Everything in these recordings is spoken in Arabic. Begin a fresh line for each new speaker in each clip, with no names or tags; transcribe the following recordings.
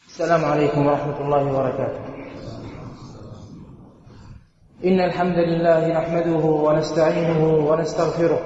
السلام عليكم ورحمة الله وبركاته. إن الحمد لله نحمده ونستعينه ونستغفره،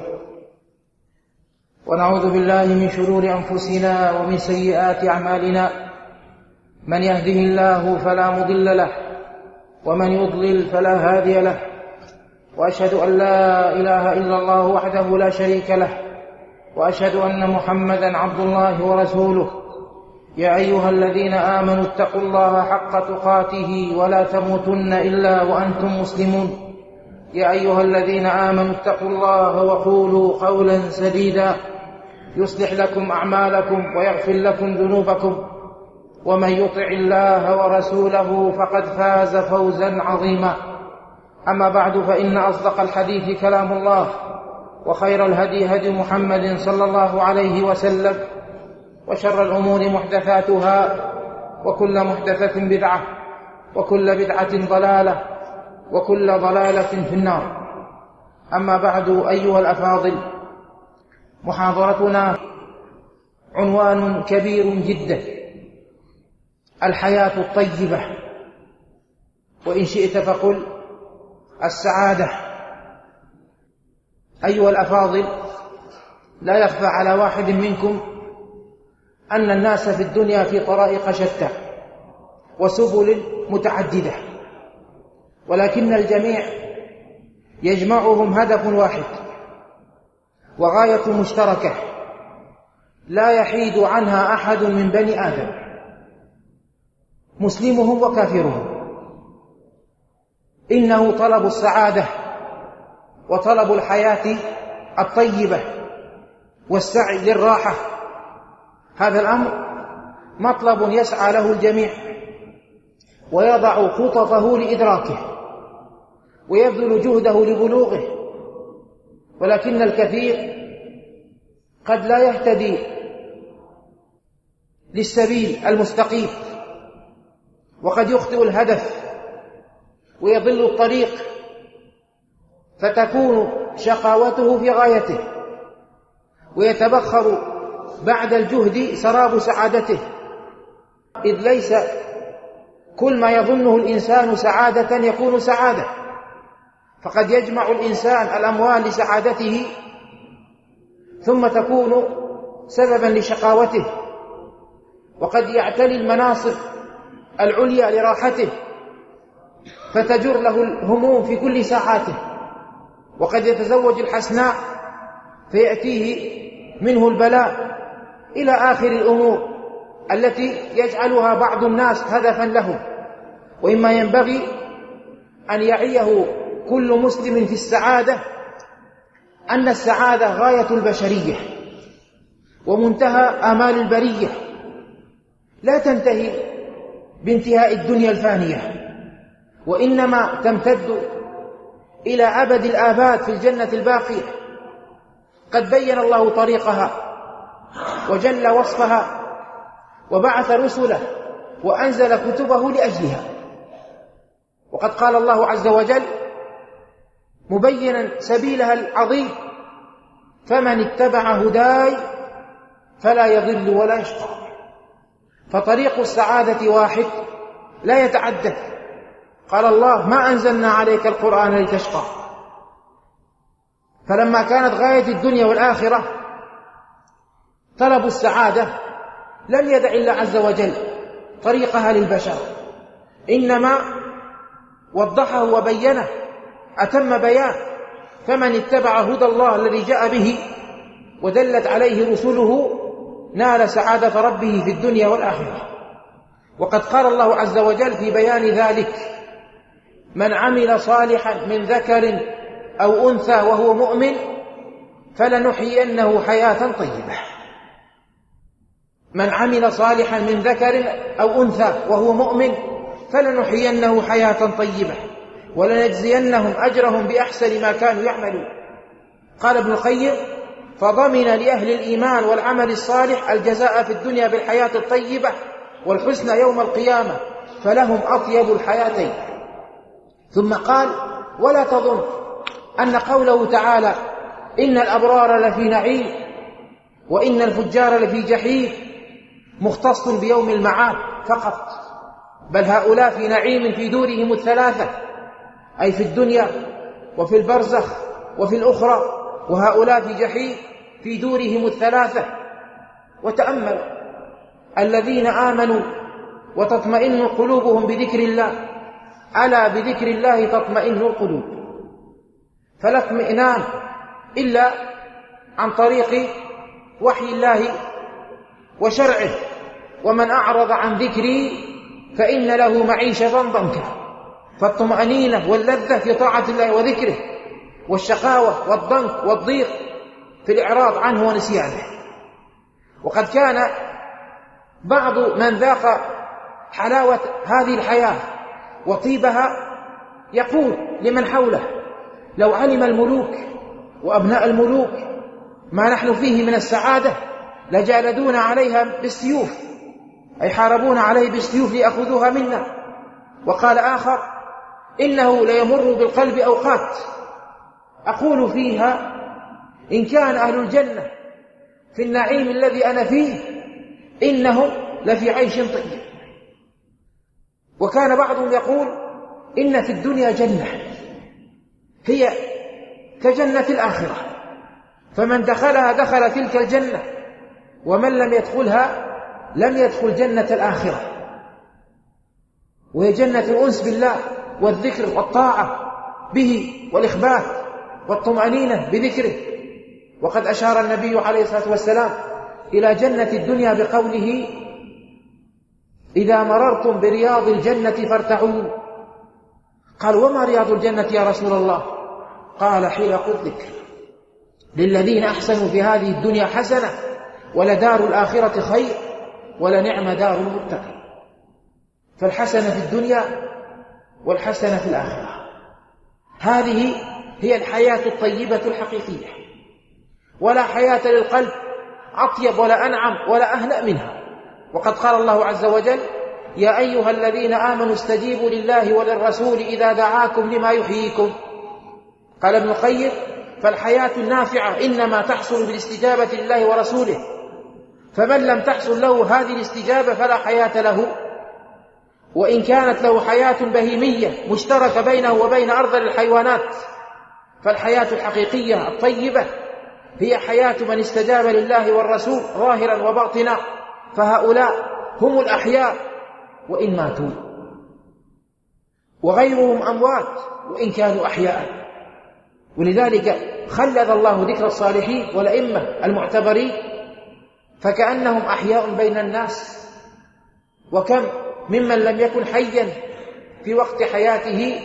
ونعوذ بالله من شرور أنفسنا ومن سيئات أعمالنا. من يهده الله فلا مضل له، ومن يضلل فلا هادي له، وأشهد أن لا إله إلا الله وحده لا شريك له، وأشهد أن محمدا عبد الله ورسوله. يا أيها الذين آمنوا اتقوا الله حق تقاته ولا تموتن إلا وأنتم مسلمون. يا أيها الذين آمنوا اتقوا الله وقولوا قولا سديدا يصلح لكم أعمالكم ويغفر لكم ذنوبكم، ومن يطع الله ورسوله فقد فاز فوزا عظيما. أما بعد، فإن أصدق الحديث كلام الله، وخير الهدي هدي محمد صلى الله عليه وسلم، وشر الأمور محدثاتها، وكل محدثة بدعة، وكل بدعة ضلالة، وكل ضلالة في النار. أما بعد، أيها الأفاضل، محاضرتنا عنوان كبير جدا: الحياة الطيبة، وإن شئت فقل السعادة. أيها الأفاضل، لا يخفى على واحد منكم أن الناس في الدنيا في طرائق شتى وسبل متعددة، ولكن الجميع يجمعهم هدف واحد وغاية مشتركة لا يحيد عنها أحد من بني آدم، مسلمهم وكافرهم. إنه طلب السعادة وطلب الحياة الطيبة والسعي للراحة. هذا الأمر مطلب يسعى له الجميع، ويضع خططه لإدراكه، ويبذل جهده لبلوغه، ولكن الكثير قد لا يهتدي للسبيل المستقيم، وقد يخطئ الهدف ويضل الطريق، فتكون شقاوته في غايته، ويتبخر بعد الجهد سراب سعادته، إذ ليس كل ما يظنه الإنسان سعادة يكون سعادة. فقد يجمع الإنسان الأموال لسعادته، ثم تكون سببا لشقاوته، وقد يعتلي المناصب العليا لراحته، فتجر له الهموم في كل ساعاته، وقد يتزوج الحسناء فيأتيه منه البلاء، إلى آخر الأمور التي يجعلها بعض الناس هدفا لهم. وإما ينبغي أن يعيه كل مسلم في السعادة أن السعادة غاية البشرية ومنتهى آمال البرية، لا تنتهي بانتهاء الدنيا الفانية، وإنما تمتد إلى أبد الآباد في الجنة الباقية. قد بين الله طريقها وجل وصفها، وبعث رسله وأنزل كتبه لأجلها. وقد قال الله عز وجل مبينا سبيلها العظيم: فمن اتبع هداي فلا يضل ولا يشقى. فطريق السعادة واحد لا يتعدد. قال الله: ما أنزلنا عليك القرآن لتشقى. فلما كانت غاية الدنيا والآخرة طلب السعادة، لم يدع الله عز وجل طريقها للبشر، إنما وضحه وبينه أتم بيان. فمن اتبع هدى الله الذي جاء به ودلت عليه رسله نال سعادة ربه في الدنيا والآخرة. وقد قال الله عز وجل في بيان ذلك: من عمل صالحا من ذكر أو أنثى وهو مؤمن فلنحيينه حياة طيبة. من عمل صالحا من ذكر أو أنثى وهو مؤمن فلنحيينه حياة طيبة ولنجزينهم أجرهم بأحسن ما كانوا يعملون. قال ابن القيم: فضمن لأهل الإيمان والعمل الصالح الجزاء في الدنيا بالحياة الطيبة والحسن يوم القيامة، فلهم أطيب الحياتين. ثم قال: ولا تظن أن قوله تعالى إن الأبرار لفي نعيم وإن الفجار لفي جحيم مختص بيوم المعاد فقط، بل هؤلاء في نعيم في دورهم الثلاثة، أي في الدنيا وفي البرزخ وفي الأخرى، وهؤلاء في جحيم في دورهم الثلاثة. وتأمل الذين آمنوا وتطمئن قلوبهم بذكر الله، ألا بذكر الله تطمئن القلوب، فلا اطمئنان إلا عن طريق وحي الله وشرعه. ومن أعرض عن ذكري فإن له معيشة ضنكا. فالطمأنينة واللذة في طاعة الله وذكره، والشقاوة والضنك والضيق في الإعراض عنه ونسيانه. وقد كان بعض من ذاق حلاوة هذه الحياة وطيبها يقول لمن حوله: لو علم الملوك وأبناء الملوك ما نحن فيه من السعادة لجالدون عليها بالسيوف، أي حاربون عليه بالسيوف ليأخذوها منا. وقال آخر: إنه ليمر بالقلب أوقات أقول فيها إن كان أهل الجنة في النعيم الذي أنا فيه إنهم لفي عيش طيب. وكان بعضهم يقول إن في الدنيا جنة هي كجنة الآخرة، فمن دخلها دخل تلك الجنة، ومن لم يدخلها لم يدخل جنة الآخرة، وهي جنة الأنس بالله والذكر والطاعة به والإخبات والطمأنينة بذكره. وقد أشار النبي عليه الصلاة والسلام إلى جنة الدنيا بقوله: إذا مررتم برياض الجنة فارتعوا. قال: وما رياض الجنة يا رسول الله؟ قال: حلق الذكر، للذين أحسنوا في هذه الدنيا حسنة ولدار الآخرة خير ولنعم دار المتقين. فالحسنة في الدنيا والحسنة في الآخرة، هذه هي الحياة الطيبة الحقيقية، ولا حياة للقلب أطيب ولا أنعم ولا أهنأ منها. وقد قال الله عز وجل: يا أيها الذين آمنوا استجيبوا لله وللرسول إذا دعاكم لما يحييكم. قال ابن القيم: فالحياة النافعة إنما تحصل بالاستجابة لله ورسوله، فمن لم تحصل له هذه الاستجابة فلا حياة له، وإن كانت له حياة بهيمية مشتركة بينه وبين أرذل الحيوانات، فالحياة الحقيقية الطيبة هي حياة من استجاب لله والرسول ظاهرا وباطنا، فهؤلاء هم الأحياء وإن ماتوا، وغيرهم أموات وإن كانوا أحياء. ولذلك خلد الله ذكر الصالحين والأئمة المعتبرين فكأنهم أحياء بين الناس. وكم ممن لم يكن حيا في وقت حياته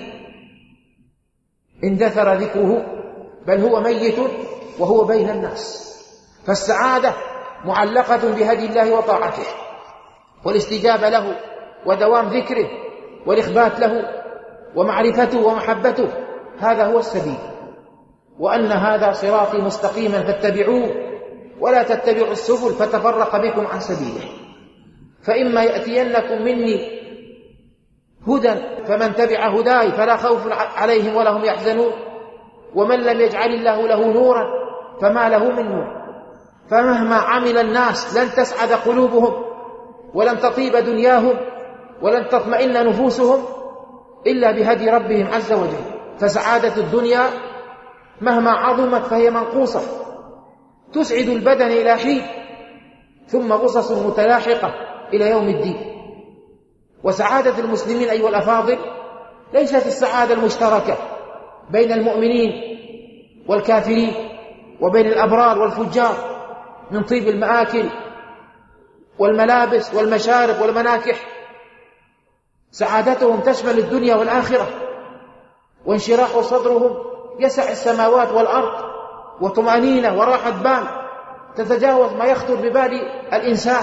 اندثر ذكره، بل هو ميت وهو بين الناس. فالسعادة معلقة بهدي الله وطاعته والاستجابة له ودوام ذكره والإخبات له ومعرفته ومحبته، هذا هو السبيل. وأن هذا صراطي مستقيما فاتبعوه ولا تتبعوا السبل فتفرق بكم عن سبيله. فإما يأتينكم مني هدى فمن تبع هداي فلا خوف عليهم ولا هم يحزنون، ومن لم يجعل الله له نورا فما له من نور. فمهما عمل الناس لن تسعد قلوبهم ولن تطيب دنياهم ولن تطمئن نفوسهم إلا بهدي ربهم عز وجل. فسعادة الدنيا مهما عظمت فهي منقوصة، تسعد البدن إلى حين، ثم قصص متلاحقة إلى يوم الدين. وسعادة المسلمين أيها الأفاضل ليست السعادة المشتركة بين المؤمنين والكافرين وبين الأبرار والفجار من طيب المآكل والملابس والمشارب والمناكح. سعادتهم تشمل الدنيا والآخرة، وانشراح صدرهم يسع السماوات والأرض، وطمأنينة وراحة بال تتجاوز ما يخطر ببال الإنسان.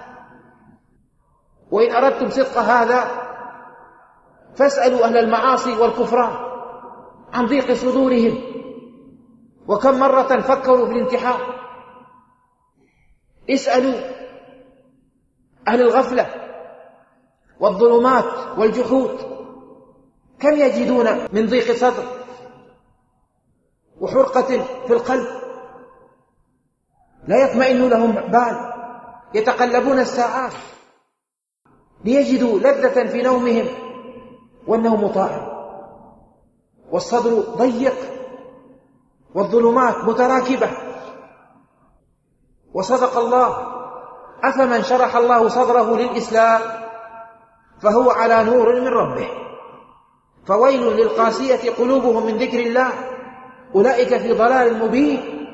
وإن أردتم صدق هذا فاسألوا أهل المعاصي والكفران عن ضيق صدورهم، وكم مرة فكروا في الانتحار. اسألوا أهل الغفلة والظلمات والجحود كم يجدون من ضيق صدر وحرقة في القلب، لا يطمئن لهم بال يتقلبون الساعات ليجدوا لذة في نومهم، والنوم طاعم، والصدر ضيق، والظلمات متراكبة. وصدق الله: أفمن شرح الله صدره للإسلام فهو على نور من ربه، فويل للقاسية قلوبهم من ذكر الله أولئك في ضلال مبين.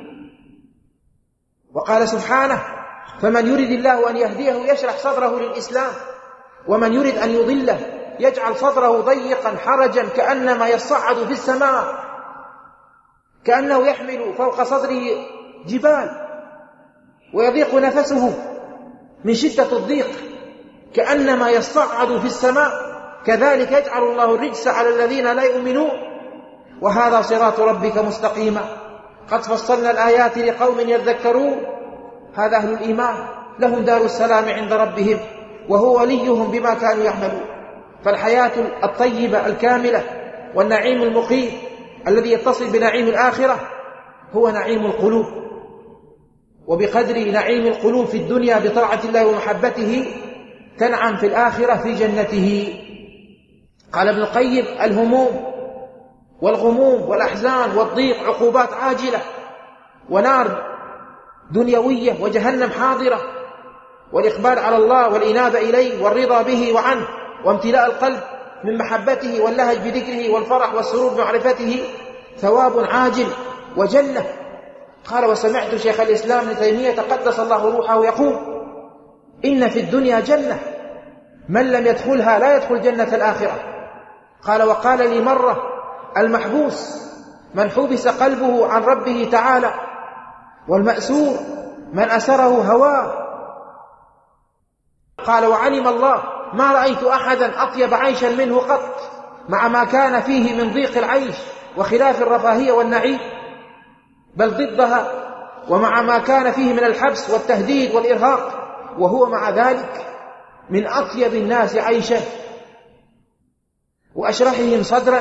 وقال سبحانه: فمن يرد الله أن يهديه يشرح صدره للإسلام، ومن يرد أن يضله يجعل صدره ضيقا حرجا كأنما يصعد في السماء، كأنه يحمل فوق صدره جبال، ويضيق نفسه من شدة الضيق كأنما يصعد في السماء. كذلك يجعل الله الرجس على الذين لا يؤمنون. وهذا صراط ربك مستقيما قد فصلنا الآيات لقوم يذكرون. هذا أهل الإيمان لهم دار السلام عند ربهم، وهو وليهم بما كانوا يعملون. فالحياة الطيبة الكاملة والنعيم المقيم الذي يتصل بنعيم الآخرة هو نعيم القلوب، وبقدر نعيم القلوب في الدنيا بطاعة الله ومحبته تنعم في الآخرة في جنته. قال ابن القيم: الهموم والغموم والأحزان والضيق عقوبات عاجلة، ونار دنيوية، وجهنم حاضرة. والإقبال على الله والإنابة إليه والرضا به وعنه وامتلاء القلب من محبته واللهج بذكره والفرح والسرور بمعرفته ثواب عاجل وجنة. قال: وسمعت شيخ الإسلام ابن تيمية قدس الله روحه يقول: إن في الدنيا جنة من لم يدخلها لا يدخل جنة الآخرة. قال: وقال لي مرة: المحبوس من حبس قلبه عن ربه تعالى، والمأسور من أسره هواه. قال: وعلم الله ما رأيت أحدا أطيب عيشا منه قط، مع ما كان فيه من ضيق العيش وخلاف الرفاهية والنعيم، بل ضدها، ومع ما كان فيه من الحبس والتهديد والإرهاق، وهو مع ذلك من أطيب الناس عيشا وأشرحهم صدرا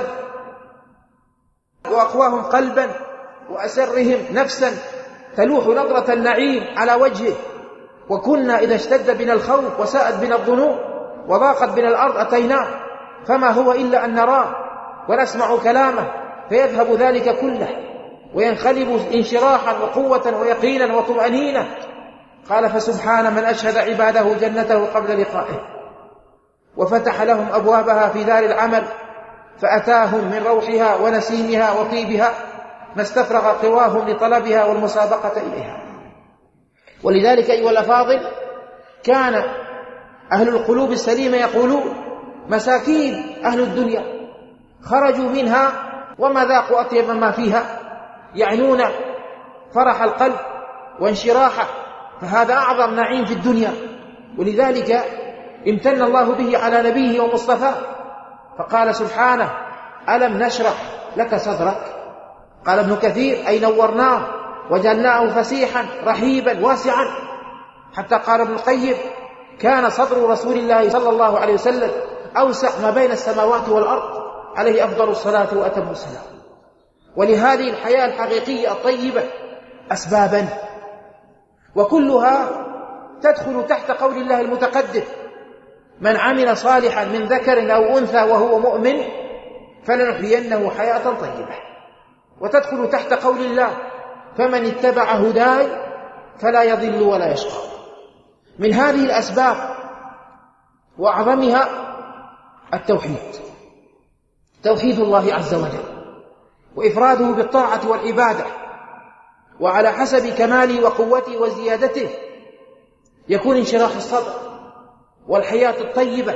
وأقواهم قلبا وأسرهم نفسا تلوح نظرة النعيم على وجهه. وكنا إذا اشتد بنا الخوف وساءت بنا الظنون وضاقت بنا الأرض أتيناه، فما هو إلا أن نراه ونسمع كلامه، فيذهب ذلك كله وينقلب انشراحا وقوة ويقينا وطمأنينة. قال: فسبحان من أشهد عباده جنته قبل لقائه، وفتح لهم أبوابها في دار العمل، فأتاهم من روحها ونسيمها وطيبها ما استفرغ قواهم لطلبها والمسابقة إليها. ولذلك أيها الأفاضل، كان أهل القلوب السليمة يقولون: مساكين أهل الدنيا خرجوا منها وما ذاقوا أطيب ما فيها، يعنون فرح القلب وانشراحه، فهذا أعظم نعيم في الدنيا. ولذلك امتن الله به على نبيه ومصطفاه، فقال سبحانه: ألم نشرح لك صدرك. قال ابن كثير: أي نورناه وجعلناه فسيحا رحيبا واسعا، حتى قال ابن القيم: كان صدر رسول الله صلى الله عليه وسلم أوسع ما بين السماوات والأرض، عليه أفضل الصلاة وأتم السلام. ولهذه الحياة الحقيقية الطيبة أسبابا، وكلها تدخل تحت قول الله المتقدم: من عمل صالحا من ذكر أو أنثى وهو مؤمن فلنحيينه حياة طيبة. وتدخل تحت قول الله: فمن اتبع هداي فلا يضل ولا يشقى. من هذه الأسباب وأعظمها التوحيد، توحيد الله عز وجل وإفراده بالطاعة والعبادة، وعلى حسب كماله وقوته وزيادته يكون انشراح الصدر والحياة الطيبة.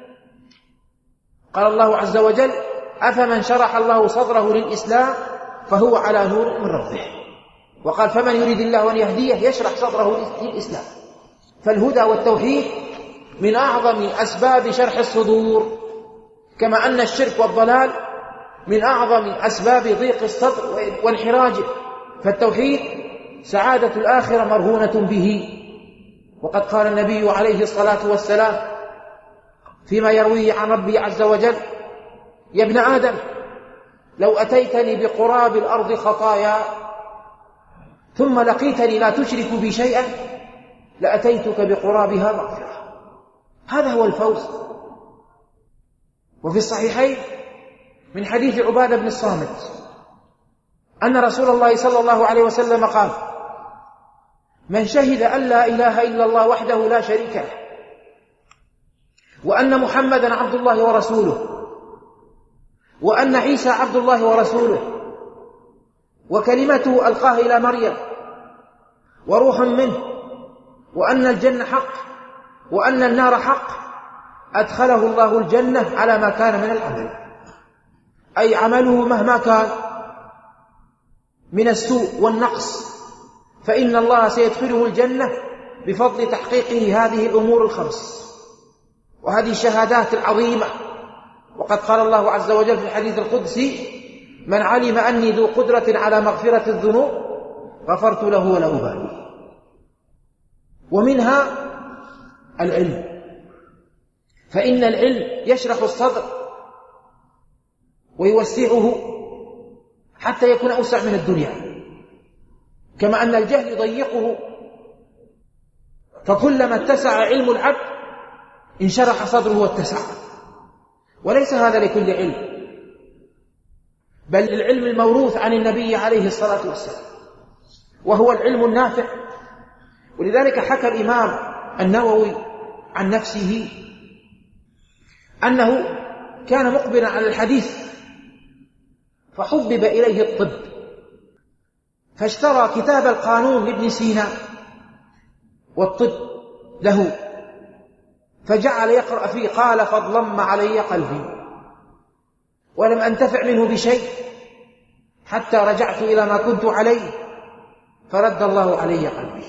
قال الله عز وجل: أفمن شرح الله صدره للإسلام فهو على نور من ربه. وقال: فمن يريد الله أن يهديه يشرح صدره للإسلام. فالهدى والتوحيد من أعظم أسباب شرح الصدور، كما أن الشرك والضلال من أعظم أسباب ضيق الصدر وانحراجه. فالتوحيد سعادة الآخرة مرهونة به. وقد قال النبي عليه الصلاة والسلام فيما يرويه عن ربه عز وجل: يا ابن آدم، لو أتيتني بقراب الأرض خطايا ثم لقيتني لا تشرك بي شيئا لأتيتك بقرابها مغفرة. هذا هو الفوز. وفي الصحيحين من حديث عبادة بن الصامت أن رسول الله صلى الله عليه وسلم قال: من شهد أن لا إله إلا الله وحده لا شريك له وأن محمدا عبد الله ورسوله وأن عيسى عبد الله ورسوله وكلمته ألقاها إلى مريم وروح منه وأن الجنة حق وأن النار حق أدخله الله الجنة على ما كان من العمل، أي عمله مهما كان من السوء والنقص فإن الله سيدخله الجنة بفضل تحقيقه هذه الأمور الخمس وهذه الشهادات العظيمة. وقد قال الله عز وجل في الحديث القدسي: من علم أني ذو قدرة على مغفرة الذنوب غفرت له ولا أبالي. ومنها العلم، فإن العلم يشرح الصدر ويوسعه حتى يكون أوسع من الدنيا، كما أن الجهل يضيقه، فكلما اتسع علم العبد انشرح صدره واتسع. وليس هذا لكل علم، بل العلم الموروث عن النبي عليه الصلاة والسلام، وهو العلم النافع. ولذلك حكى الإمام النووي عن نفسه أنه كان مقبلا على الحديث فحبب إليه الطب، فاشترى كتاب القانون لابن سينا والطب له، فجعل يقرأ فيه. قال: فاضلم علي قلبي ولم أنتفع منه بشيء حتى رجعت إلى ما كنت عليه فرد الله علي قلبي.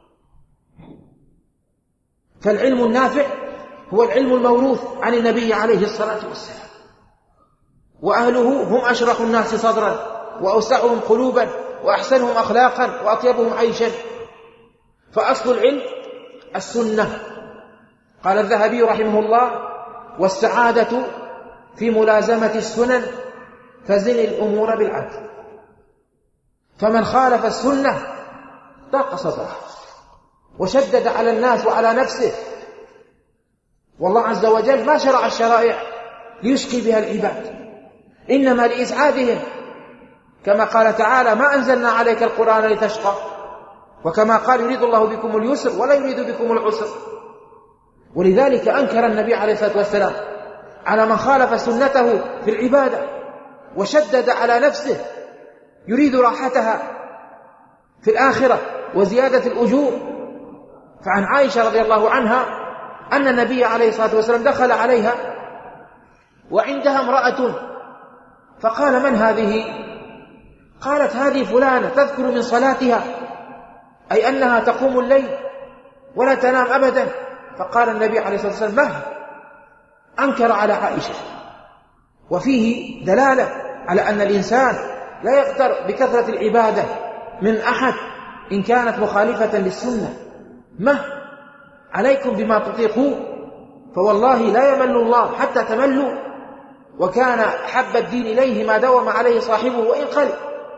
فالعلم النافع هو العلم الموروث عن النبي عليه الصلاة والسلام، وأهله هم أشرح الناس صدرا وأوسعهم قلوبا وأحسنهم أخلاقا وأطيبهم عيشا. فأصل العلم السنة. قال الذهبي رحمه الله: والسعادة في ملازمة السنن فزن الأمور بالعدل. فمن خالف السنة ضاق صدره وشدد على الناس وعلى نفسه. والله عز وجل ما شرع الشرائع ليشقي بها العباد، إنما لإسعادهم، كما قال تعالى: ما أنزلنا عليك القرآن لتشقى، وكما قال: يريد الله بكم اليسر ولا يريد بكم العسر. ولذلك أنكر النبي عليه الصلاة والسلام على من خالف سنته في العبادة وشدد على نفسه يريد راحتها في الآخرة وزيادة الأجور. فعن عائشة رضي الله عنها أن النبي عليه الصلاة والسلام دخل عليها وعندها امرأة، فقال: من هذه؟ قالت: هذه فلانة تذكر من صلاتها، أي أنها تقوم الليل ولا تنام أبدا. فقال النبي عليه الصلاة والسلام: مه، أنكر على عائشة. وفيه دلالة على أن الإنسان لا يغتر بكثرة العبادة من أحد إن كانت مخالفة للسنة. مه، عليكم بما تطيقون، فوالله لا يمل الله حتى تملوا، وكان حب الدين إليه ما دوم عليه صاحبه وإن قل.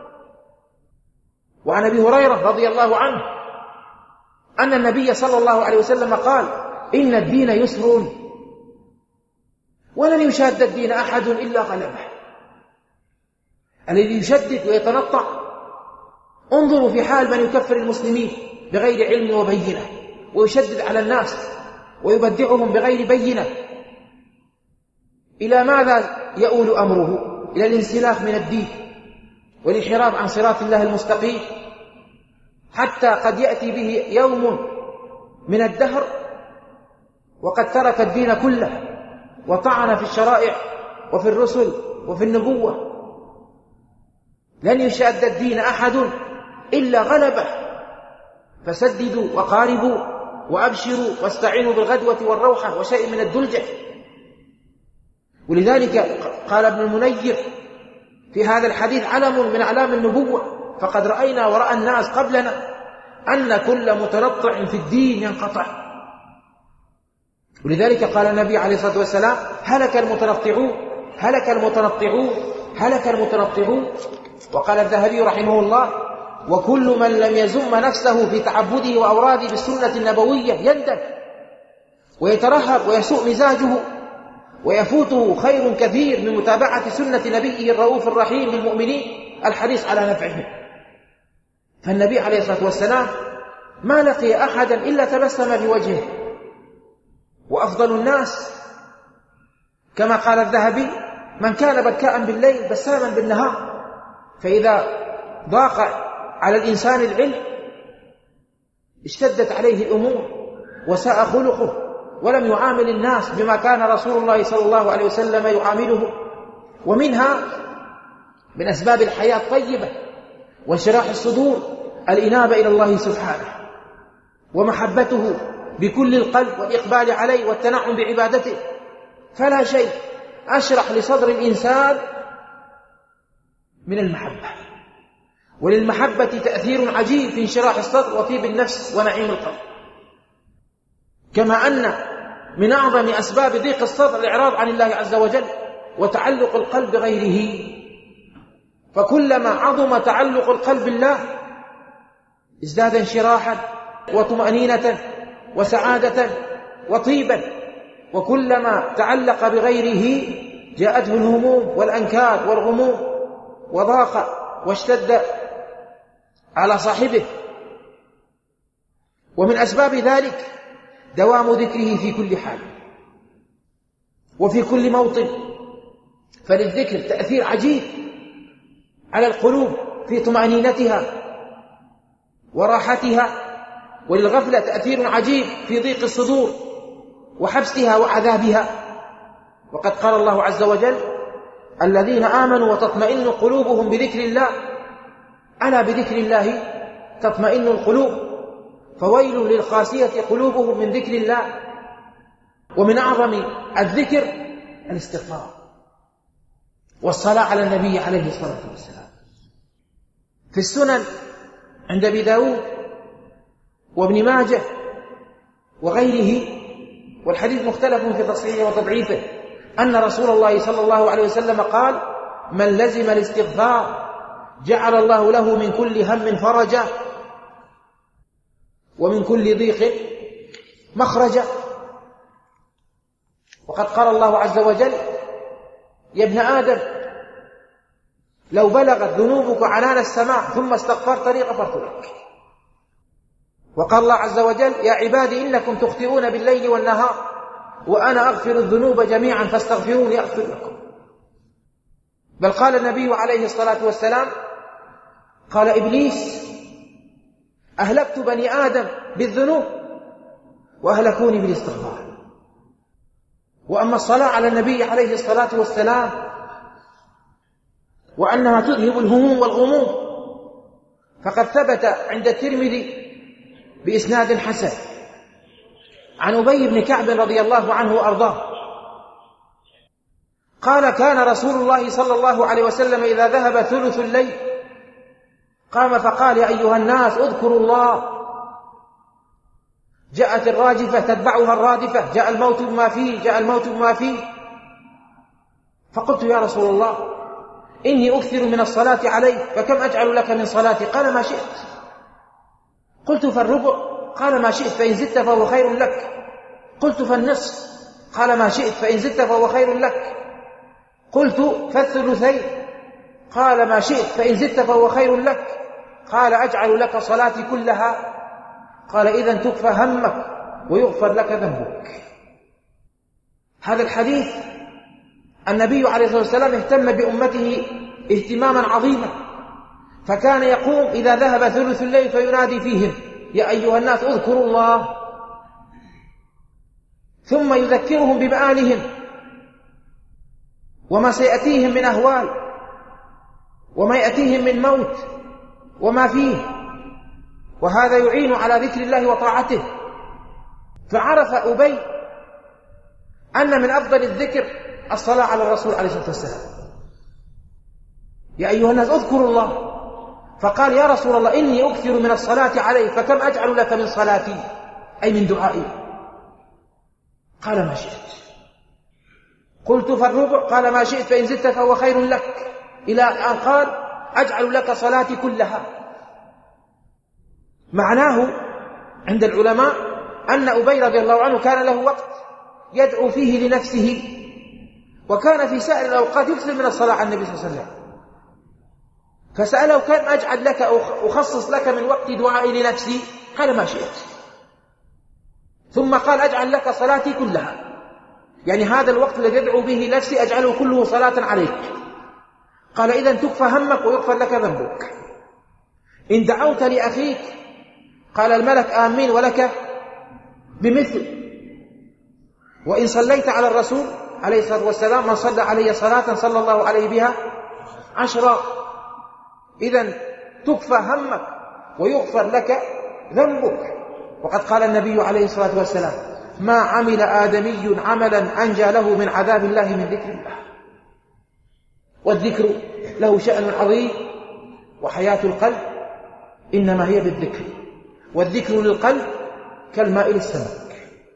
وعن أبي هريرة رضي الله عنه أن النبي صلى الله عليه وسلم قال: إن الدين يسر ولن يشاد الدين أحد إلا غلبه. الذي يشدد ويتنطع، انظروا في حال من يكفر المسلمين بغير علم وبينة ويشدد على الناس ويبدعهم بغير بينة، إلى ماذا يؤول أمره؟ إلى الانسلاخ من الدين والانحراف عن صراط الله المستقيم، حتى قد يأتي به يوم من الدهر وقد ترك الدين كله وطعن في الشرائع وفي الرسل وفي النبوة. لن يشاد الدين أحد إلا غلبه. فسددوا وقاربوا وأبشروا واستعينوا بالغدوة والروحة وشيء من الدلجة. ولذلك قال ابن المنير في هذا الحديث: علم من أعلام النبوة، فقد رأينا ورأى الناس قبلنا أن كل متنطع في الدين ينقطع. ولذلك قال النبي عليه الصلاة والسلام: هلك المتنطعون هلك المتنطعون هلك المتنطعون. وقال الذهبي رحمه الله: وكل من لم يزم نفسه في تعبده وأوراده بالسنة النبوية يندم ويترهب ويسوء مزاجه ويفوته خير كثير من متابعة سنة نبيه الرؤوف الرحيم بالمؤمنين الحريص على نفعهم. فالنبي عليه الصلاة والسلام ما لقي أحدا إلا تبسم في وجهه، وأفضل الناس كما قال الذهبي من كان بكاء بالليل بساما بالنهار. فإذا ضاق على الإنسان العلم اشتدت عليه الأمور وساء خلقه ولم يعامل الناس بما كان رسول الله صلى الله عليه وسلم يعامله. ومنها من أسباب الحياة الطيبة وانشراح الصدور الإنابة إلى الله سبحانه ومحبته بكل القلب والإقبال عليه والتنعم بعبادته. فلا شيء أشرح لصدر الإنسان من المحبة، وللمحبة تأثير عجيب في انشراح الصدر وطيب النفس ونعيم القلب. كما أن من أعظم أسباب ضيق الصدر الإعراض عن الله عز وجل وتعلق القلب بغيره، فكلما عظم تعلق القلب بالله ازداد انشراحا وطمأنينة وسعادة وطيبا، وكلما تعلق بغيره جاءته الهموم والأنكاد والغموم وضاق واشتد على صاحبه. ومن أسباب ذلك دوام ذكره في كل حال وفي كل موطن، فللذكر تأثير عجيب على القلوب في طمأنينتها وراحتها، وللغفلة تأثير عجيب في ضيق الصدور وحبسها وعذابها. وقد قال الله عز وجل الذين آمنوا وتطمئن قلوبهم بذكر الله، ألا بذكر الله تطمئن القلوب، فويل للقاسية قلوبهم من ذكر الله. ومن أعظم الذكر الاستغفار والصلاة على النبي عليه الصلاة والسلام. في السنن عند أبي داود وابن ماجه وغيره، والحديث مختلف في تصحيحه وتضعيفه، أن رسول الله صلى الله عليه وسلم قال من لزم الاستغفار جعل الله له من كل هم فرجا ومن كل ضيق مخرجا. وقد قال الله عز وجل يا ابن آدم لو بلغت ذنوبك عنان السماء ثم استغفرت لي غفرت لك. وقال الله عز وجل يا عبادي إنكم تخطئون بالليل والنهار وأنا أغفر الذنوب جميعا فاستغفروني أغفر لكم. بل قال النبي عليه الصلاة والسلام قال إبليس أهلكت بني آدم بالذنوب وأهلكوني بالاستغفار. وأما الصلاة على النبي عليه الصلاة والسلام وأنها تذهب الهموم والغموم، فقد ثبت عند الترمذي بإسناد حسن عن أبي بن كعب رضي الله عنه وأرضاه قال كان رسول الله صلى الله عليه وسلم إذا ذهب ثلث الليل قام فقال يا أيها الناس اذكروا الله، جاءت الراجفة تتبعها الرادفة، جاء الموت بما فيه جاء الموت بما فيه. فقلت يا رسول الله إني أكثر من الصلاة عليك فكم أجعل لك من صلاتي؟ قال ما شئت. قلت فالربع؟ قال ما شئت فإن زدت فهو خير لك. قلت فالنصف؟ قال ما شئت فإن زدت فهو خير لك. قلت فالثلثين؟ قال ما شئت فإن زدت فهو خير لك. قال أجعل لك صلاتي كلها؟ قال إذن تكفى همك ويغفر لك ذنبك. هذا الحديث النبي عليه الصلاة والسلام اهتم بأمته اهتماما عظيما، فكان يقوم إذا ذهب ثلث الليل فينادي فيهم يا أيها الناس اذكروا الله، ثم يذكرهم بمآلهم وما سيأتيهم من أهوال وما يأتيهم من موت وما فيه، وهذا يعين على ذكر الله وطاعته. فعرف أبي أن من أفضل الذكر الصلاة على الرسول عليه الصلاة والسلام. يا أيها الناس اذكروا الله، فقال يا رسول الله إني أكثر من الصلاة عليك فكم أجعل لك من صلاتي أي من دعائي؟ قال ما شئت. قلت فالربع؟ قال ما شئت فإن زدت فهو خير لك، إلى أن قال أجعل لك صلاتي كلها. معناه عند العلماء أن أبي رضي الله عنه كان له وقت يدعو فيه لنفسه، وكان في سائر الأوقات يكثر من الصلاة على النبي صلى الله عليه وسلم، فسأله كان أجعل لك أو أخصص لك من وقت دعائي لنفسي؟ قال ما شئت. ثم قال أجعل لك صلاتي كلها، يعني هذا الوقت الذي يدعو به نفسي أجعله كله صلاة عليك. قال إذن تكفى همك ويغفر لك ذنبك. إن دعوت لأخيك قال الملك آمين ولك بمثل. وإن صليت على الرسول عليه الصلاة والسلام من صلى علي صلاة صلى الله عليه بها 10. إذن تكفى همك ويغفر لك ذنبك. وقد قال النبي عليه الصلاة والسلام ما عمل آدمي عملا أنجى له من عذاب الله من ذكر الله. والذكر له شأن عظيم، وحياة القلب إنما هي بالذكر، والذكر للقلب كالماء للسمك.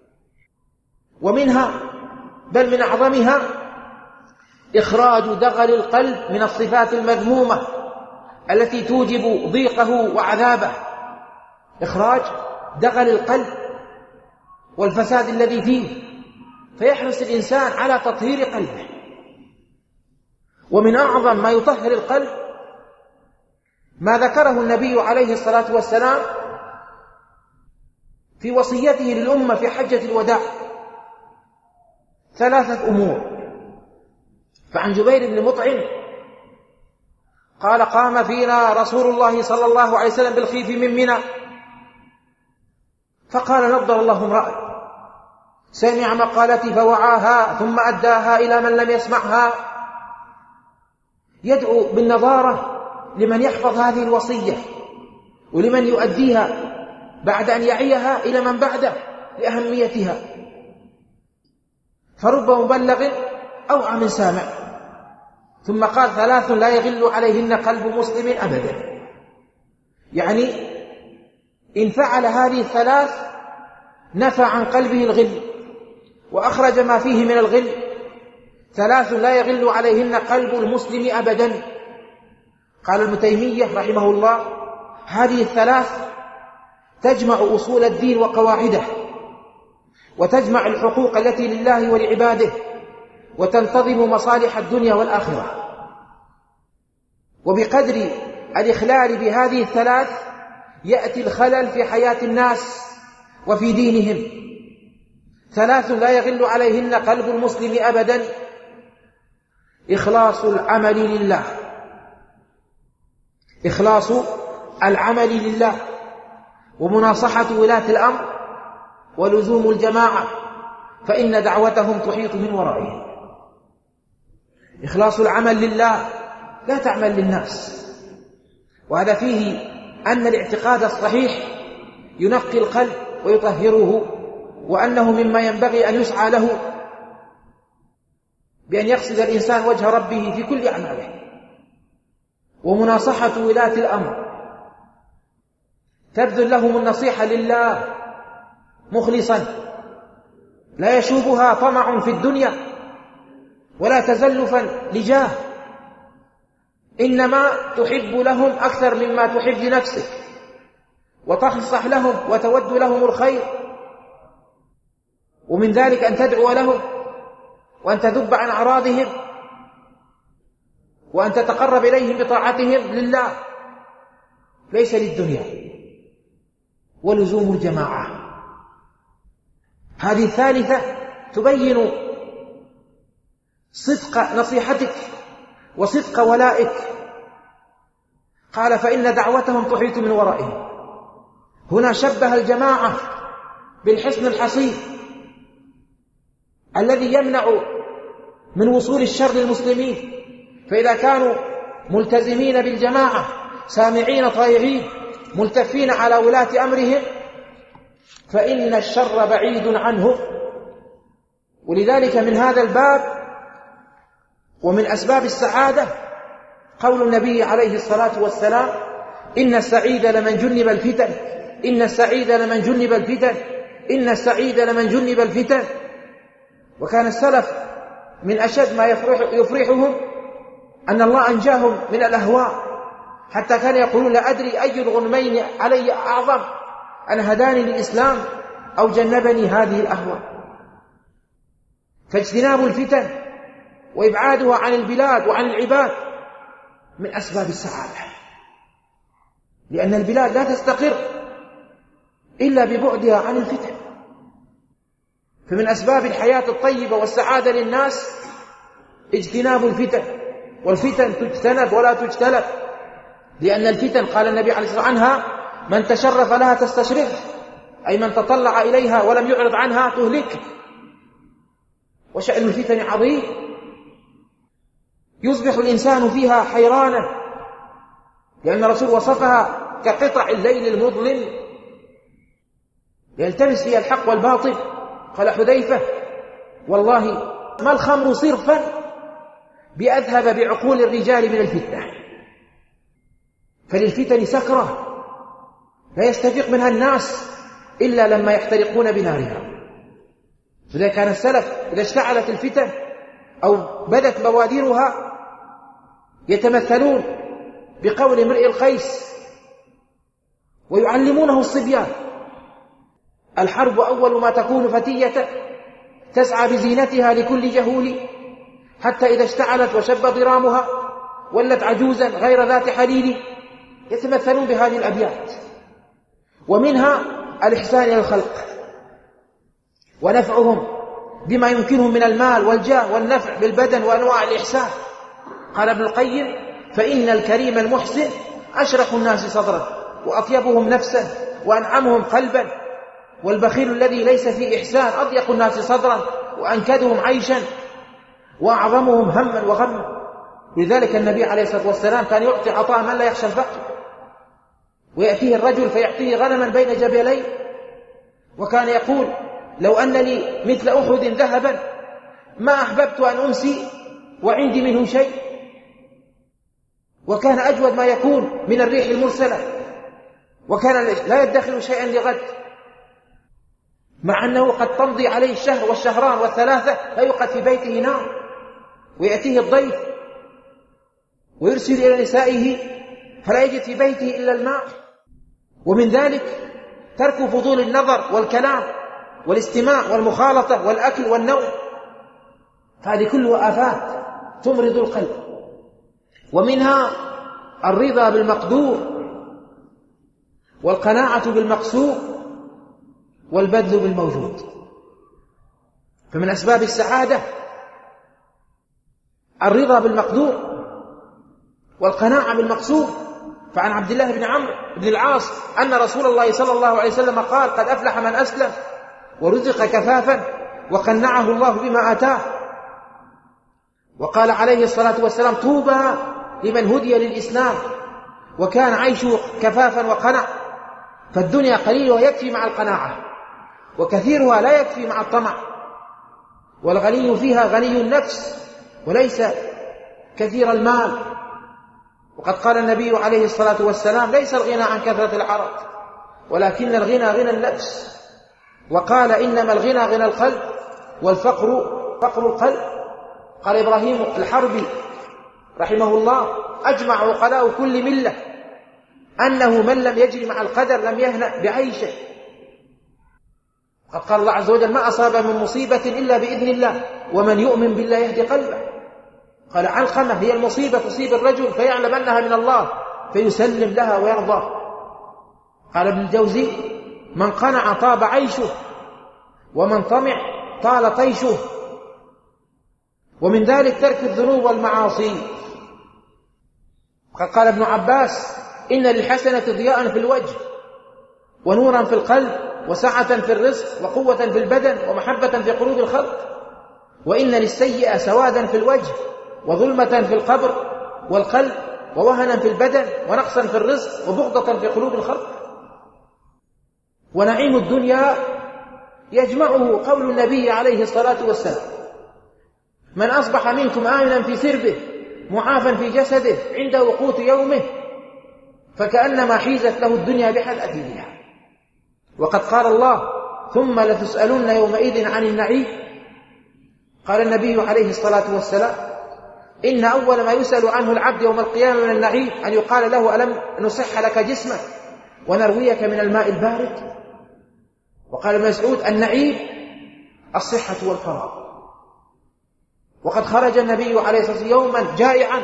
ومنها بل من أعظمها إخراج دغل القلب من الصفات المذمومة التي توجب ضيقه وعذابه، إخراج دغل القلب والفساد الذي فيه، فيحرص الإنسان على تطهير قلبه. ومن أعظم ما يطهر القلب ما ذكره النبي عليه الصلاة والسلام في وصيته للأمة في حجة الوداع، 3 أمور. فعن جبير بن مطعم قال قام فينا رسول الله صلى الله عليه وسلم بالخيف من منى، فقال نضر الله امرأ سمع مقالتي فوعاها ثم أداها إلى من لم يسمعها. يدعو بالنظارة لمن يحفظ هذه الوصية ولمن يؤديها بعد أن يعيها إلى من بعده لأهميتها. فرب مبلغ أوعى من سامع. ثم قال 3 لا يغل عليهن قلب مسلم أبدا، يعني إن فعل هذه 3 نفى عن قلبه الغل وأخرج ما فيه من الغل. 3 لا يغل عليهن قلب المسلم أبدا. قال ابن تيمية رحمه الله هذه 3 تجمع أصول الدين وقواعده، وتجمع الحقوق التي لله ولعباده، وتنتظم مصالح الدنيا والآخرة. وبقدر الإخلال بهذه 3 يأتي الخلل في حياة الناس وفي دينهم. 3 لا يغل عليهن قلب المسلم أبدا: إخلاص العمل لله، إخلاص العمل لله، ومناصحة ولاة الأمر، ولزوم الجماعة، فإن دعوتهم تحيط من ورائهم. إخلاص العمل لله، لا تعمل للناس. وهذا فيه أن الاعتقاد الصحيح ينقي القلب ويطهره، وأنه مما ينبغي أن يسعى له بأن يقصد الإنسان وجه ربه في كل أعماله. ومناصحة ولاة الأمر، تبذل لهم النصيحة لله مخلصا، لا يشوبها طمع في الدنيا ولا تزلفا لجاه، إنما تحب لهم أكثر مما تحب لنفسك، وتنصح لهم وتود لهم الخير. ومن ذلك أن تدعو لهم، وأن تذب عن أعراضهم، وأن تتقرب إليهم بطاعتهم لله ليس للدنيا. ولزوم الجماعة، هذه الثالثة تبين صدق نصيحتك وصدق ولائك. قال فإن دعوتهم تحيط من ورائهم. هنا شبه الجماعة بالحصن الحصين الذي يمنع من وصول الشر للمسلمين. فإذا كانوا ملتزمين بالجماعة سامعين طائعين ملتفين على ولاة أمرهم فإن الشر بعيد عنه. ولذلك من هذا الباب ومن أسباب السعادة قول النبي عليه الصلاة والسلام: إن السعيد لمن جنب الفتن، إن السعيد لمن جنب الفتن، إن السعيد لمن جنب الفتن. وكان السلف من أشد ما يفرحهم أن الله أنجاهم من الأهواء، حتى كان يقولون لا أدري أي الغنمين علي أعظم، أن هداني للإسلام أو جنبني هذه الأهواء. فاجتناب الفتن وإبعادها عن البلاد وعن العباد من أسباب السعادة، لأن البلاد لا تستقر إلا ببعدها عن الفتن. فمن أسباب الحياة الطيبة والسعادة للناس اجتناب الفتن، والفتن تجتنب ولا تجتلب، لأن الفتن قال النبي عليه الصلاة والسلام عنها من تشرف لها تستشرف، أي من تطلع إليها ولم يعرض عنها تهلك. وشأن الفتن عظيم، يصبح الإنسان فيها حيرانا، لأن الرسول وصفها كقطع الليل المظلم يلتمس فيها الحق والباطل. قال حذيفة والله ما الخمر صرفا بأذهب بعقول الرجال من الفتنة. فللفتن سكرة لا يستفيق منها الناس إلا لما يحترقون بنارها. إذا كان السلف إذا اشتعلت الفتن أو بدت بوادرها يتمثلون بقول امرئ القيس ويعلمونه الصبيان: الحرب أول ما تكون فتية تسعى بزينتها لكل جهول، حتى إذا اشتعلت وشب ضرامها ولت عجوزا غير ذات حليل. يتمثلون بهذه الأبيات. ومنها الإحسان إلى الخلق ونفعهم بما يمكنهم من المال والجاه والنفع بالبدن وأنواع الإحسان. قال ابن القيم: فإن الكريم المحسن أشرح الناس صدرا وأطيبهم نفسا وأنعمهم قلبا، والبخيل الذي ليس فيه إحسان أضيق الناس صدرا وأنكدهم عيشا وأعظمهم هما وغما. لذلك النبي عليه الصلاة والسلام كان يعطي عطاء من لا يخشى الفقر، ويأتيه الرجل فيعطيه غنما بين جبلين، وكان يقول: لو أن لي مثل أحد ذهبا ما أحببت أن أمسي وعندي منه شيء. وكان أجود ما يكون من الريح المرسلة، وكان لا يدخر شيئا لغد، مع أنه قد تمضي عليه الشهر والشهران والثلاثة لا يوقد في بيته نار، ويأتيه الضيف ويرسل إلى نسائه فلا يجد في بيته إلا الماء. ومن ذلك ترك فضول النظر والكلام والاستماع والمخالطة والأكل والنوم، هذه كلها آفات تمرض القلب. ومنها الرضا بالمقدور والقناعة بالمقسوم والبذل بالموجود. فمن أسباب السعادة الرضا بالمقدور والقناعة بالمقسوم. فعن عبد الله بن عمرو بن العاص أن رسول الله صلى الله عليه وسلم قال: قد أفلح من أسلم ورزق كفافا وقنعه الله بما آتاه. وقال عليه الصلاة والسلام: طوبى لمن هدي للإسلام وكان عيشه كفافا وقنع. فالدنيا قليلها يكفي مع القناعة، وكثيرها لا يكفي مع الطمع. والغني فيها غني النفس وليس كثير المال. وقد قال النبي عليه الصلاة والسلام: ليس الغنى عن كثرة العرض ولكن الغنى غنى النفس. وقال: إنما الغنى غنى القلب والفقر فقر القلب. قال إبراهيم الحربي رحمه الله: أجمع عقلاء كل ملة أنه من لم يجري مع القدر لم يهنأ بعيشه. قد قال الله عز وجل: ما أصاب من مصيبة إلا بإذن الله ومن يؤمن بالله يهدي قلبه. قال علقمة: هي المصيبة تصيب الرجل فيعلم أنها من الله فيسلم لها ويرضى. قال ابن الجوزي: من قنع طاب عيشه ومن طمع طال طيشه. ومن ذلك ترك الذنوب والمعاصي. وقد قال ابن عباس: إن للحسنة ضياء في الوجه ونورا في القلب وسعة في الرزق وقوة في البدن ومحبة في قلوب الخلق، وإن للسيئة سوادا في الوجه وظلمة في القبر والقلب ووهنا في البدن ونقصا في الرزق وبغضة في قلوب الخلق. ونعيم الدنيا يجمعه قول النبي عليه الصلاة والسلام: من أصبح منكم آمنا في سربه معافا في جسده عنده قوت يومه فكأنما حيزت له الدنيا بحذافيرها. وقد قال الله: ثم لتسألن يومئذ عن النعيم. قال النبي عليه الصلاة والسلام: إن أول ما يسأل عنه العبد يوم القيامة من النعيم أن يقال له: ألم نصح لك جسمك ونرويك من الماء البارد؟ وقال ابن مسعود: النعيم الصحة والفراغ. وقد خرج النبي عليه الصلاة والسلام يوما جائعا،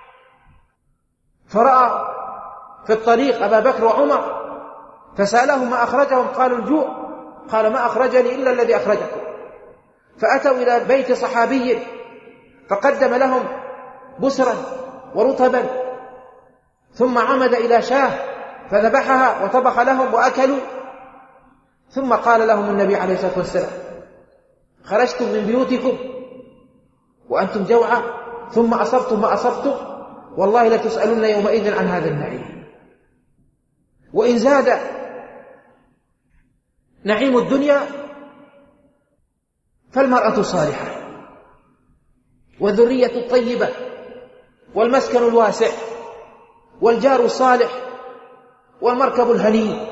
فرأى في الطريق أبا بكر وعمر، فسألهم ما أخرجهم، قالوا: الجوع. قال: ما أخرجني إلا الذي أخرجكم. فأتوا إلى بيت صحابي فقدم لهم بسرا ورطبا، ثم عمد إلى شاة فذبحها وطبخ لهم وأكلوا. ثم قال لهم النبي عليه الصلاة والسلام: خرجتم من بيوتكم وأنتم جوعى ثم أصبتم ما أصبتم، والله لتسألن يومئذ عن هذا النعيم. وإن زاد نعيم الدنيا فالمرأة الصالحة والذرية الطيبة والمسكن الواسع والجار الصالح والمركب الهنيء.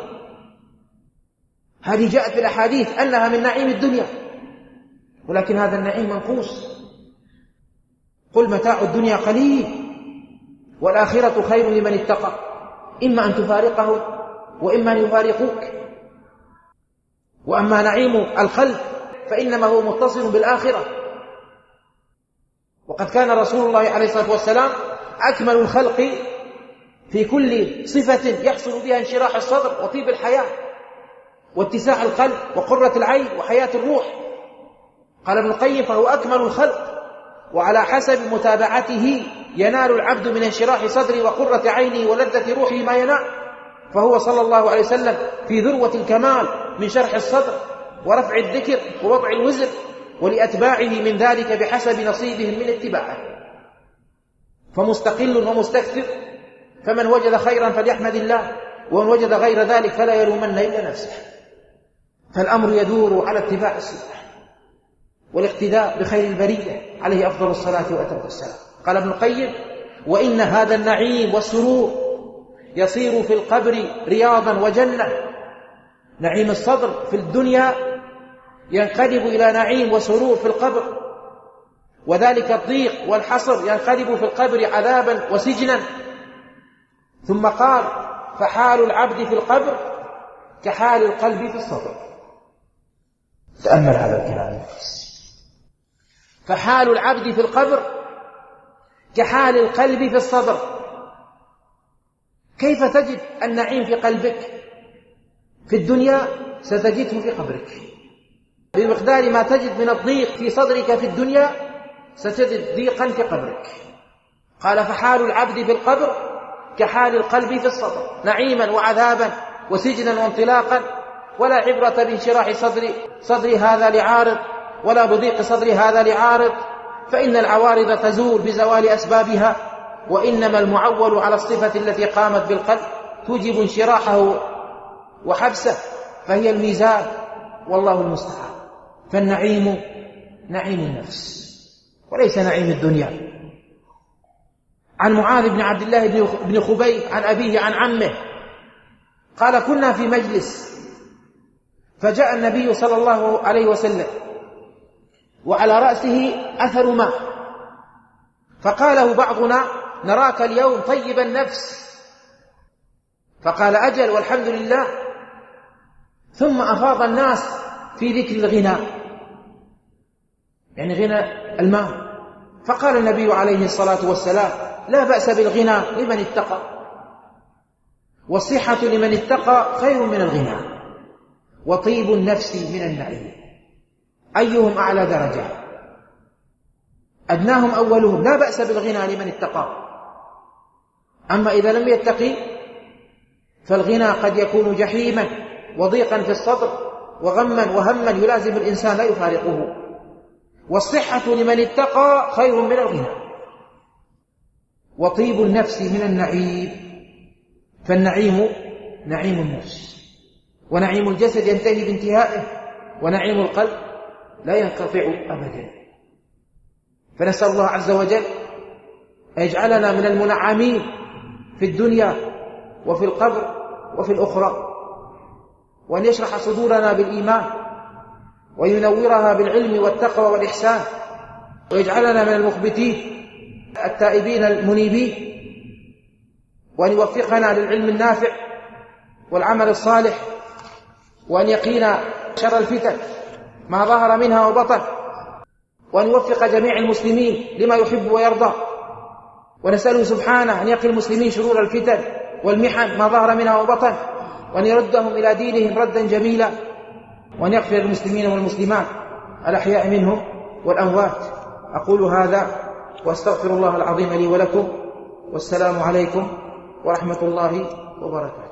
هذه جاءت في الأحاديث أنها من نعيم الدنيا، ولكن هذا النعيم منقوص. قل متاع الدنيا قليل والآخرة خير لمن اتقى، إما أن تفارقه وإما أن يفارقوك. وأما نعيم القلب فإنما هو متصل بالآخرة. وقد كان رسول الله عليه الصلاة والسلام أكمل الخلق في كل صفة يحصل بها انشراح الصدر وطيب الحياة واتساع القلب وقرة العين وحياة الروح. قال ابن القيم: فهو أكمل الخلق، وعلى حسب متابعته ينال العبد من انشراح صدره وقرة عينه ولذة روحه ما ينال. فهو صلى الله عليه وسلم في ذروة الكمال من شرح الصدر ورفع الذكر ووضع الوزر، ولأتباعه من ذلك بحسب نصيبهم من اتباعه. فمستقل ومستكثر، فمن وجد خيرا فليحمد الله، ومن وجد غير ذلك فلا يلومن إلا نفسه. فالأمر يدور على اتباع السنة والاقتداء بخير البرية عليه أفضل الصلاة وأتم السلام. قال ابن القيم: وإن هذا النعيم والسرور يصير في القبر رياضا وجنة. نعيم الصدر في الدنيا ينقلب إلى نعيم وسرور في القبر، وذلك الضيق والحصر ينقلب في القبر عذابا وسجنا. ثم قال: فحال العبد في القبر كحال القلب في الصدر. تأمل هذا الكلام. فحال العبد في القبر كحال القلب في الصدر. كيف تجد النعيم في قلبك في الدنيا ستجده في قبرك. بمقدار ما تجد من الضيق في صدرك في الدنيا ستجد ضيقا في قبرك. قال: فحال العبد في القبر كحال القلب في الصدر، نعيما وعذابا وسجنا وانطلاقا، ولا عبرة بانشراح صدر هذا لعارض، ولا بضيق صدر هذا لعارض، فإن العوارض تزول بزوال أسبابها، وإنما المعول على الصفة التي قامت بالقلب توجب انشراحه وحبسه، فهي الميزان، والله المستعان. فالنعيم نعيم النفس وليس نعيم الدنيا. عن معاذ بن عبد الله بن خبيب عن أبيه عن عمه قال: كنا في مجلس فجاء النبي صلى الله عليه وسلم وعلى رأسه أثر ماء، فقاله بعضنا: نراك اليوم طيب النفس. فقال: أجل والحمد لله. ثم أفاض الناس في ذكر الغناء، يعني غنى الماء. فقال النبي عليه الصلاة والسلام: لا بأس بالغنى لمن اتقى، والصحة لمن اتقى خير من الغنى، وطيب النفس من النعيم. أيهم أعلى درجة؟ أدناهم أولهم. لا بأس بالغنى لمن اتقى. أما إذا لم يتقي فالغنى قد يكون جحيما وضيقا في الصدر وغما وهما يلازم الإنسان لا يفارقه. والصحة لمن اتقى خير من الغنى، وطيب النفس من النعيم. فالنعيم نعيم النفس، ونعيم الجسد ينتهي بانتهائه، ونعيم القلب لا ينقطع أبدا. فنسأل الله عز وجل أن يجعلنا من المنعمين في الدنيا وفي القبر وفي الأخرى، وأن يشرح صدورنا بالإيمان وينورها بالعلم والتقوى والإحسان، ويجعلنا من المخبتين التائبين المنيبين، وأن يوفقنا للعلم النافع والعمل الصالح، وأن يقينا شر الفتن ما ظهر منها وبطن، وأن يوفق جميع المسلمين لما يحب ويرضى، ونسأله سبحانه أن يقي المسلمين شرور الفتن والمحن ما ظهر منها وبطن، وأن يردهم إلى دينهم ردا جميلا، وأن يغفر للمسلمين والمسلمات الأحياء منهم والأموات. أقول هذا وأستغفر الله العظيم لي ولكم، والسلام عليكم ورحمة الله وبركاته.